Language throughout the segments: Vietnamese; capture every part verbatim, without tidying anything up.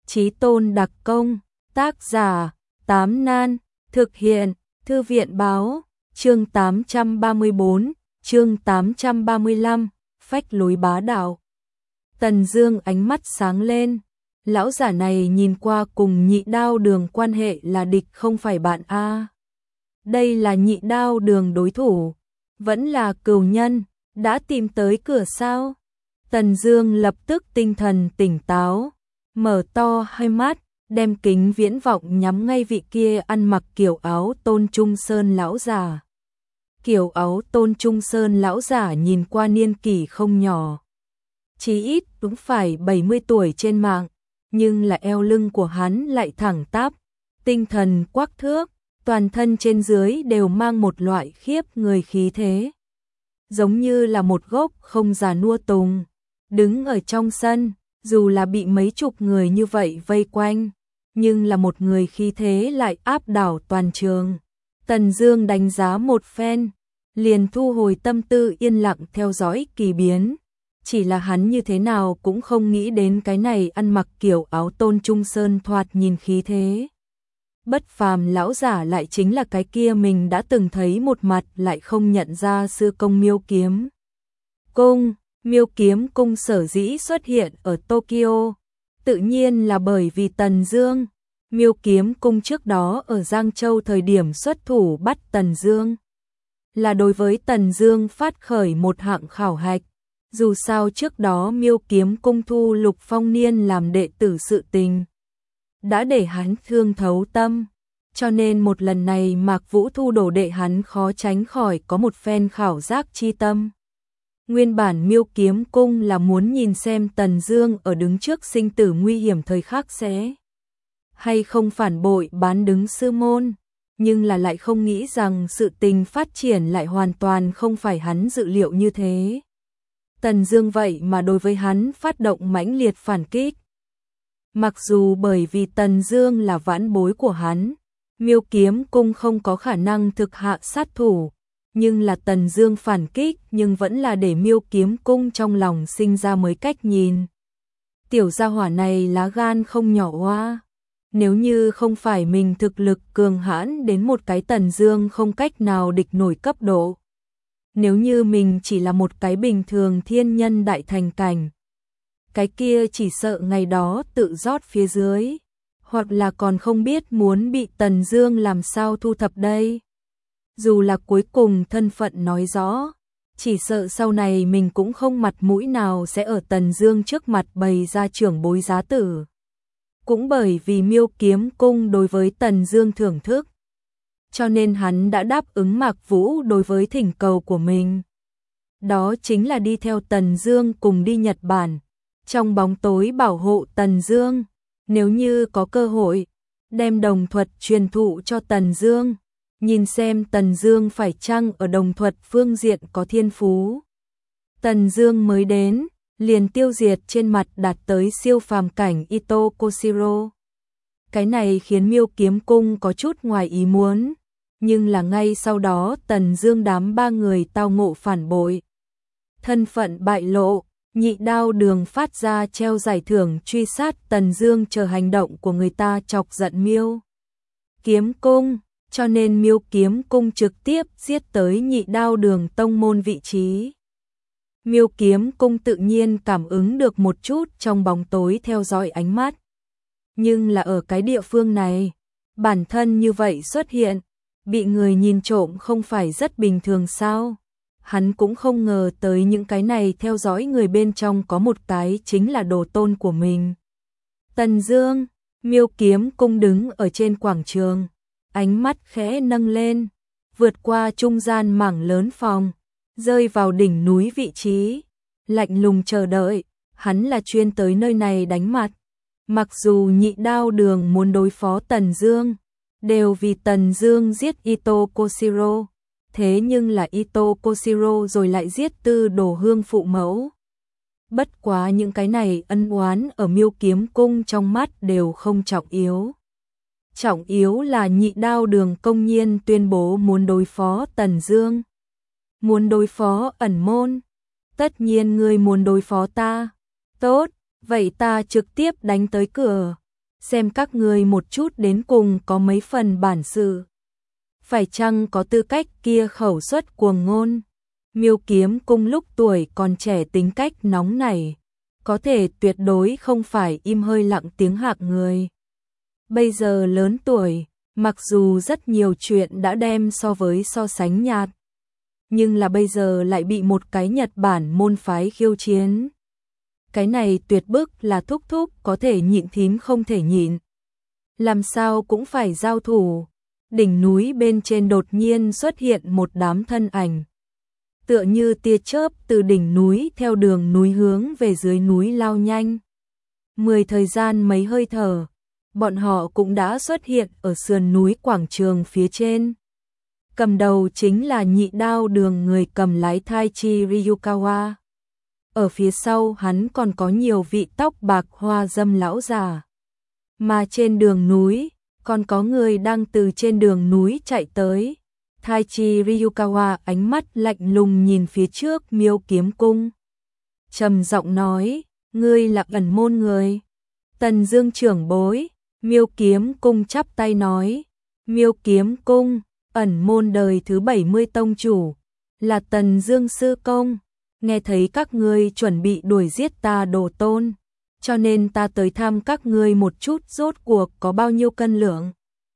Chí tôn đặc công, tác giả, Tám Nan, thực hiện, Thư viện báo, chương tám trăm ba mươi bốn, chương tám trăm ba mươi lăm, phách lối bá đạo. Tần Dương ánh mắt sáng lên, lão giả này nhìn qua cùng Nhị Đao Đường quan hệ là địch không phải bạn a. Đây là Nhị Đao Đường đối thủ, vẫn là cừu nhân, đã tìm tới cửa sao? Tần Dương lập tức tinh thần tỉnh táo, mở to hai mắt, đem kính viễn vọng nhắm ngay vị kia ăn mặc kiểu áo Tôn Trung Sơn lão giả. Kiểu áo Tôn Trung Sơn lão giả nhìn qua niên kỷ không nhỏ, chí ít đúng phải bảy mươi tuổi trên mạng, nhưng là eo lưng của hắn lại thẳng tắp, tinh thần quắc thước, toàn thân trên dưới đều mang một loại khiếp người khí thế, giống như là một gốc không già nua tùng, đứng ở trong sân, dù là bị mấy chục người như vậy vây quanh, nhưng là một người khí thế lại áp đảo toàn trường. Tần Dương đánh giá một phen, liền thu hồi tâm tư yên lặng theo dõi kỳ biến, chỉ là hắn như thế nào cũng không nghĩ đến cái này ăn mặc kiểu áo Tôn Trung Sơn thoạt nhìn khí thế bất phàm lão giả lại chính là cái kia mình đã từng thấy một mặt lại không nhận ra sư công Miêu Kiếm Cung. Miêu Kiếm Cung sở dĩ xuất hiện ở Tokyo, tự nhiên là bởi vì Tần Dương. Miêu Kiếm Cung trước đó ở Giang Châu thời điểm xuất thủ bắt Tần Dương, là đối với Tần Dương phát khởi một hạng khảo hạch. Dù sao trước đó Miêu Kiếm Cung thu Lục Phong Niên làm đệ tử sự tình, đã để hắn thương thấu tâm, cho nên một lần này Mạc Vũ thu đồ đệ hắn khó tránh khỏi có một phen khảo giác chi tâm. Nguyên bản Miêu Kiếm Cung là muốn nhìn xem Tần Dương ở đứng trước sinh tử nguy hiểm thời khắc sẽ hay không phản bội bán đứng sư môn, nhưng là lại không nghĩ rằng sự tình phát triển lại hoàn toàn không phải hắn dự liệu như thế. Tần Dương vậy mà đối với hắn phát động mãnh liệt phản kích. Mặc dù bởi vì Tần Dương là vãn bối của hắn, Miêu Kiếm Cung không có khả năng thực hạ sát thủ, nhưng là Tần Dương phản kích nhưng vẫn là để Miêu Kiếm Cung trong lòng sinh ra mới cách nhìn. Tiểu gia hỏa này lá gan không nhỏ hoa, nếu như không phải mình thực lực cường hãn đến một cái Tần Dương không cách nào địch nổi cấp độ, nếu như mình chỉ là một cái bình thường thiên nhân đại thành cảnh, cái kia chỉ sợ ngày đó tự rót phía dưới, hoặc là còn không biết muốn bị Tần Dương làm sao thu thập đây. Dù là cuối cùng thân phận nói rõ, chỉ sợ sau này mình cũng không mặt mũi nào sẽ ở Tần Dương trước mặt bày ra trưởng bối giá tử. Cũng bởi vì Miêu Kiếm Cung đối với Tần Dương thưởng thức, cho nên hắn đã đáp ứng Mạc Vũ đối với thỉnh cầu của mình. Đó chính là đi theo Tần Dương cùng đi Nhật Bản, trong bóng tối bảo hộ Tần Dương, nếu như có cơ hội, đem đồng thuật truyền thụ cho Tần Dương, nhìn xem Tần Dương phải chăng ở đồng thuật phương diện có thiên phú. Tần Dương mới đến, liền tiêu diệt trên mặt đạt tới siêu phàm cảnh Ito Koshiro. Cái này khiến Miêu Kiếm Cung có chút ngoài ý muốn, nhưng là ngay sau đó Tần Dương đám ba người tao ngộ phản bội, thân phận bại lộ, Nhị Đao Đường phát ra treo giải thưởng truy sát Tần Dương, chờ hành động của người ta chọc giận Miêu Kiếm Cung, cho nên Miêu Kiếm Cung trực tiếp giết tới Nhị Đao Đường tông môn vị trí. Miêu Kiếm Cung tự nhiên cảm ứng được một chút trong bóng tối theo dõi ánh mắt, nhưng là ở cái địa phương này, bản thân như vậy xuất hiện, bị người nhìn trộm không phải rất bình thường sao? Hắn cũng không ngờ tới những cái này theo dõi người bên trong có một cái chính là đồ tôn của mình. Tần Dương, Miêu Kiếm Cung đứng ở trên quảng trường, ánh mắt khẽ nâng lên, vượt qua trung gian mảng lớn phòng, rơi vào đỉnh núi vị trí, lạnh lùng chờ đợi, hắn là chuyên tới nơi này đánh mặt. Mặc dù Nhị Đao Đường muốn đối phó Tần Dương, đều vì Tần Dương giết Ito Koshiro, thế nhưng là Ito Koshiro rồi lại giết Tư Đồ Hương phụ mẫu. Bất quá những cái này ân oán ở Miêu Kiếm Cung trong mắt đều không trọng yếu. Trọng yếu là Nhị Đao Đường công nhiên tuyên bố muốn đối phó Tần Dương, muốn đối phó ẩn môn. Tất nhiên ngươi muốn đối phó ta. Tốt, vậy ta trực tiếp đánh tới cửa. xem các ngươi một chút đến cùng có mấy phần bản sự. Phải chăng có tư cách kia khẩu xuất cuồng ngôn. Miêu Kiếm Cung lúc tuổi còn trẻ tính cách nóng nảy, có thể tuyệt đối không phải im hơi lặng tiếng hạng người. Bây giờ lớn tuổi, mặc dù rất nhiều chuyện đã đem so với so sánh nhạt, nhưng là bây giờ lại bị một cái Nhật Bản môn phái khiêu chiến. Cái này tuyệt bức là thúc thúc có thể nhịn thím không thể nhịn. Làm sao cũng phải giao thủ. Đỉnh núi bên trên đột nhiên xuất hiện một đám thân ảnh. Tựa như tia chớp từ đỉnh núi theo đường núi hướng về dưới núi lao nhanh. Mười thời gian mấy hơi thở, bọn họ cũng đã xuất hiện ở sườn núi quảng trường phía trên. Cầm đầu chính là Nhị Đao Đường người cầm lái Taichi Ryukawa. Ở phía sau hắn còn có nhiều vị tóc bạc hoa dâm lão già. Mà trên đường núi, còn có người đang từ trên đường núi chạy tới. Taichi Ryukawa ánh mắt lạnh lùng nhìn phía trước Miêu Kiếm Cung. Trầm giọng nói, ngươi là ẩn môn người. Tần Dương trưởng bối, Miêu Kiếm Cung chắp tay nói, Miêu Kiếm Cung, ẩn môn đời thứ bảy mươi tông chủ, là Tần Dương sư công. Nghe thấy các ngươi chuẩn bị đuổi giết ta đồ tôn, cho nên ta tới thăm các ngươi một chút rốt cuộc có bao nhiêu cân lượng.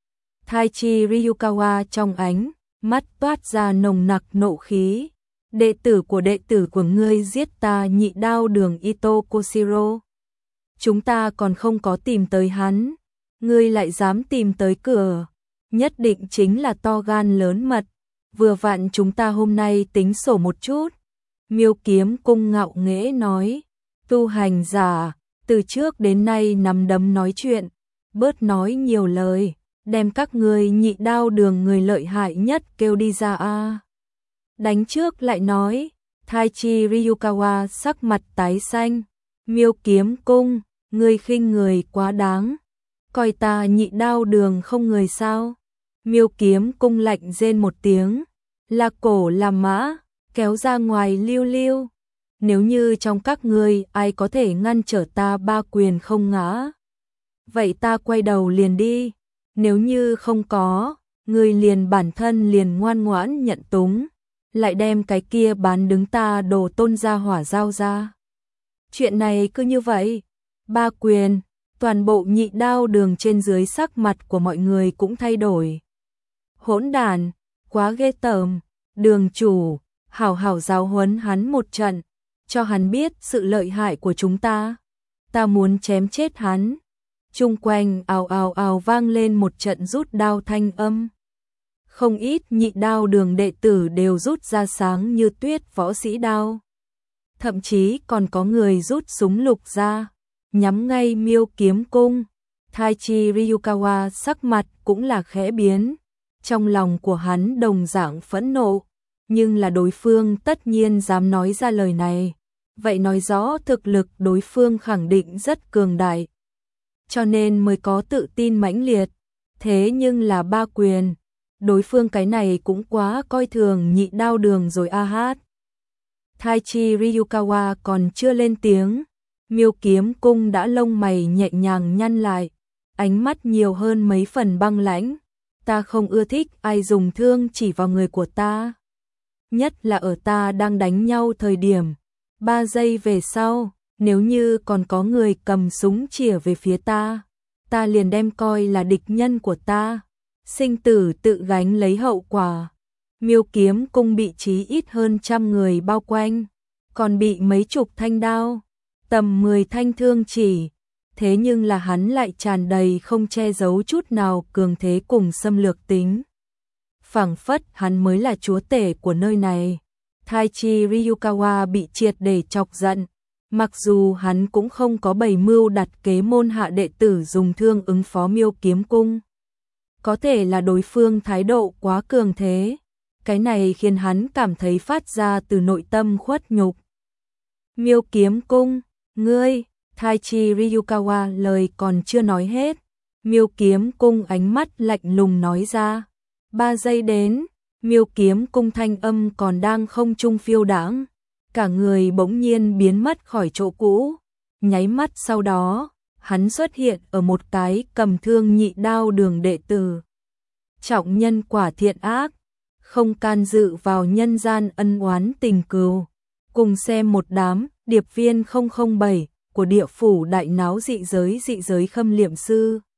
Taichi Ryukawa trong ánh mắt toát ra nồng nặc nộ khí. Đệ tử của đệ tử của ngươi giết ta Nhị Đao Đường Ito Koshiro. Chúng ta còn không có tìm tới hắn, ngươi lại dám tìm tới cửa, nhất định chính là to gan lớn mật. Vừa vặn chúng ta hôm nay tính sổ một chút. Miêu Kiếm Cung ngạo nghễ nói, tu hành giả, từ trước đến nay nắm đấm nói chuyện, bớt nói nhiều lời, đem các ngươi Nhị Đao Đường người lợi hại nhất kêu đi ra a. Đánh trước lại nói, Taichi Ryukawa sắc mặt tái xanh, Miêu Kiếm Cung, ngươi khinh người quá đáng, coi ta Nhị Đao Đường không người sao? Miêu Kiếm Cung lạnh rên một tiếng, là cổ làm mã, kéo ra ngoài lưu lưu. Nếu như trong các ngươi ai có thể ngăn trở ta ba quyền không ngã, vậy ta quay đầu liền đi. Nếu như không có, ngươi liền bản thân liền ngoan ngoãn nhận túng, lại đem cái kia bán đứng ta đồ tôn gia hỏa giao ra. Chuyện này cứ như vậy, ba quyền, toàn bộ Nhị Đao Đường trên dưới sắc mặt của mọi người cũng thay đổi. Hỗn đản, quá ghê tởm, đường chủ, hảo hảo giáo huấn hắn một trận, cho hắn biết sự lợi hại của chúng ta. Ta muốn chém chết hắn. Chung quanh ào ào ào vang lên một trận rút đao thanh âm. Không ít Nhị Đao Đường đệ tử đều rút ra sáng như tuyết võ sĩ đao. Thậm chí còn có người rút súng lục ra, nhắm ngay Miêu Kiếm Cung. Taichi Ryukawa sắc mặt cũng là khẽ biến. Trong lòng của hắn đồng dạng phẫn nộ, nhưng là đối phương tất nhiên dám nói ra lời này, vậy nói rõ thực lực đối phương khẳng định rất cường đại, cho nên mới có tự tin mãnh liệt. Thế nhưng là ba quyền, đối phương cái này cũng quá coi thường Nhị Đao Đường rồi a hát. Taichi Ryukawa còn chưa lên tiếng, Miêu Kiếm Cung đã lông mày nhẹ nhàng nhăn lại, ánh mắt nhiều hơn mấy phần băng lãnh. Ta không ưa thích ai dùng thương chỉ vào người của ta, nhất là ở ta đang đánh nhau thời điểm. Ba giây về sau, nếu như còn có người cầm súng chĩa về phía ta, ta liền đem coi là địch nhân của ta, sinh tử tự gánh lấy hậu quả. Miêu Kiếm Cung bị chí ít hơn trăm người bao quanh, còn bị mấy chục thanh đao, tầm mười thanh thương chỉ. Thế nhưng là hắn lại tràn đầy không che giấu chút nào cường thế cùng xâm lược tính. Phảng phất hắn mới là chúa tể của nơi này. Taichi Ryukawa bị triệt để chọc giận, mặc dù hắn cũng không có bày mưu đặt kế môn hạ đệ tử dùng thương ứng phó Miêu Kiếm Cung. Có thể là đối phương thái độ quá cường thế, cái này khiến hắn cảm thấy phát ra từ nội tâm khuất nhục. Miêu Kiếm Cung, ngươi, Taichi Ryukawa lời còn chưa nói hết, Miêu Kiếm Cung ánh mắt lạnh lùng nói ra. Ba giây đến, Miêu Kiếm Cung thanh âm còn đang không trung phiêu đãng, cả người bỗng nhiên biến mất khỏi chỗ cũ. Nháy mắt sau đó, hắn xuất hiện ở một cái cầm thương nhị đao đường đệ tử. Trọng nhân quả thiện ác, không can dự vào nhân gian ân oán tình cừu. Cùng xem một đám điệp viên không không bảy của địa phủ đại náo dị giới dị giới khâm liệm sư.